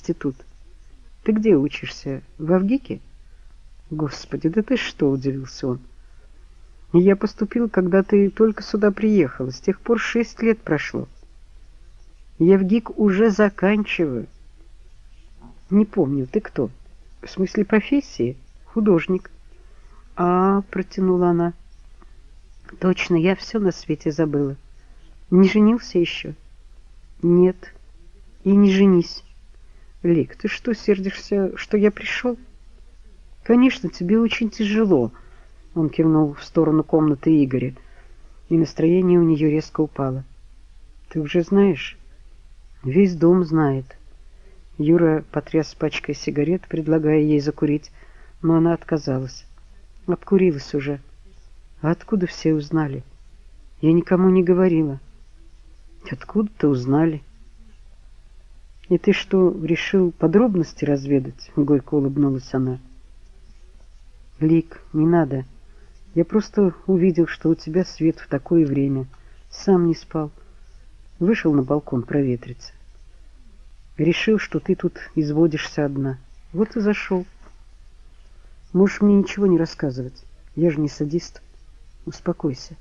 институт. Ты где учишься? В Авгике? Господи, да ты что, удивился он. Я поступил, когда ты только сюда приехала. С тех пор 6 лет прошло. Я в ГИК уже заканчиваю. Не помню, ты кто? В смысле профессии? Художник. А, протянула она. Точно, я все на свете забыла. Не женился еще? Нет. И не женись. Лик, ты что, сердишься, что я пришел? Конечно, тебе очень тяжело. Он кивнул в сторону комнаты Игоря, и настроение у нее резко упало. Ты уже знаешь? Весь дом знает. Юра потряс пачкой сигарет, предлагая ей закурить, но она отказалась. Обкурилась уже. А откуда все узнали? Я никому не говорила. Откуда-то узнали. И ты что, решил подробности разведать? Горько улыбнулась она. Лик, не надо. Я просто увидел, что у тебя свет в такое время. Сам не спал. Вышел на балкон проветриться. Решил, что ты тут изводишься одна. Вот и зашел. Можешь мне ничего не рассказывать. Я же не садист. Успокойся.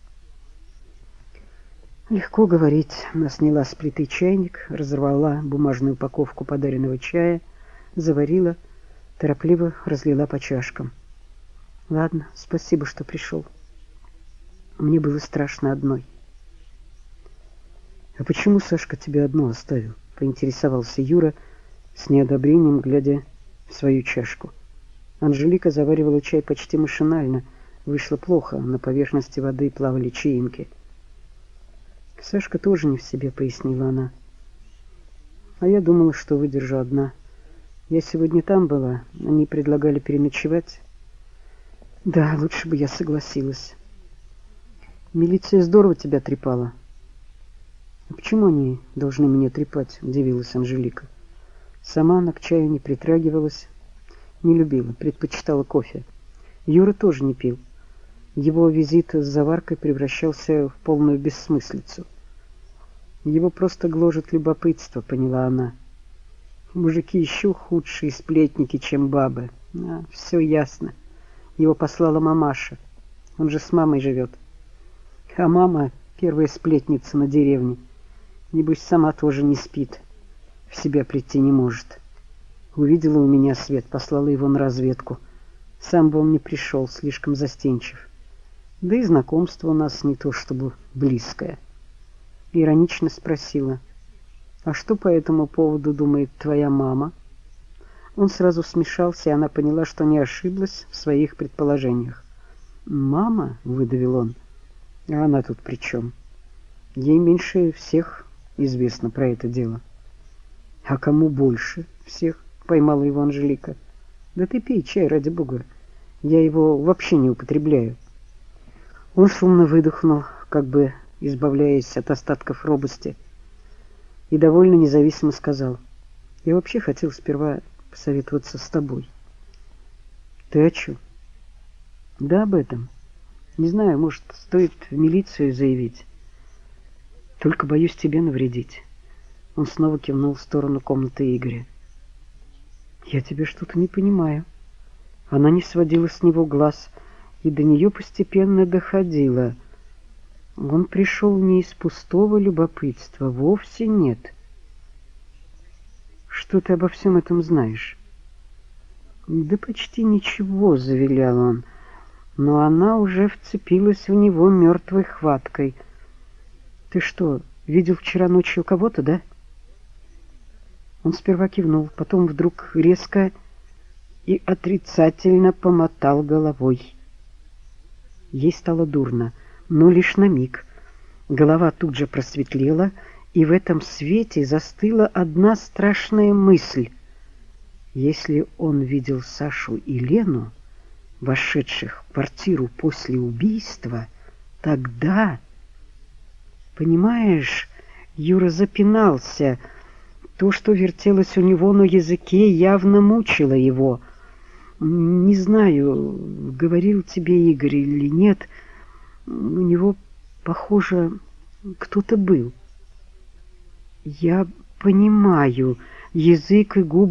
Легко говорить. Она сняла с плиты чайник, разорвала бумажную упаковку подаренного чая, заварила, торопливо разлила по чашкам. Ладно, спасибо, что пришел. Мне было страшно одной. А почему Сашка тебя одну оставил? Поинтересовался Юра с неодобрением, глядя в свою чашку. Анжелика заваривала чай почти машинально. Вышло плохо, на поверхности воды плавали чаинки. Сашка тоже не в себе, пояснила она. А я думала, что выдержу одна. Я сегодня там была, они предлагали переночевать. Да, лучше бы я согласилась. Милиция здорово тебя трепала. А почему они должны меня трепать? Удивилась Анжелика. Сама она к чаю не притрагивалась, не любила, предпочитала кофе. Юра тоже не пил. Его визит с заваркой превращался в полную бессмыслицу. Его просто гложет любопытство, поняла она. Мужики еще худшие сплетники, чем бабы. Все ясно. Его послала мамаша. Он же с мамой живет. А мама первая сплетница на деревне. Небось, сама тоже не спит. В себя прийти не может. Увидела у меня свет, послала его на разведку. Сам бы он не пришел, слишком застенчив. Да и знакомство у нас не то чтобы близкое. Иронично спросила. А что по этому поводу думает твоя мама? Он сразу смешался, и она поняла, что не ошиблась в своих предположениях. «Мама?» — выдавил он. «А она тут при чем? Ей меньше всех известно про это дело». «А кому больше всех?» — поймала его Анжелика. «Да ты пей чай, ради бога. Я его вообще не употребляю». Он шумно выдохнул, как бы избавляясь от остатков робости, и довольно независимо сказал. «Я вообще хотел сперва посоветоваться с тобой». «Ты о чем?» «Да об этом. Не знаю, может, стоит в милицию заявить. Только боюсь тебе навредить». Он снова кивнул в сторону комнаты Игоря. «Я тебя что-то не понимаю». Она не сводила с него глаз, и до нее постепенно доходило. Он пришел не из пустого любопытства, вовсе нет. «Что ты обо всем этом знаешь?» «Да почти ничего», — завилял он, но она уже вцепилась в него мертвой хваткой. «Ты что, видел вчера ночью кого-то, да?» Он сперва кивнул, потом вдруг резко и отрицательно помотал головой. Ей стало дурно, но лишь на миг. Голова тут же просветлела, и в этом свете застыла одна страшная мысль. Если он видел Сашу и Лену, вошедших в квартиру после убийства, тогда... Понимаешь, Юра запинался. То, что вертелось у него на языке, явно мучило его. Не знаю, говорил тебе Игорь или нет, у него, похоже, кто-то был. Я понимаю, язык и губы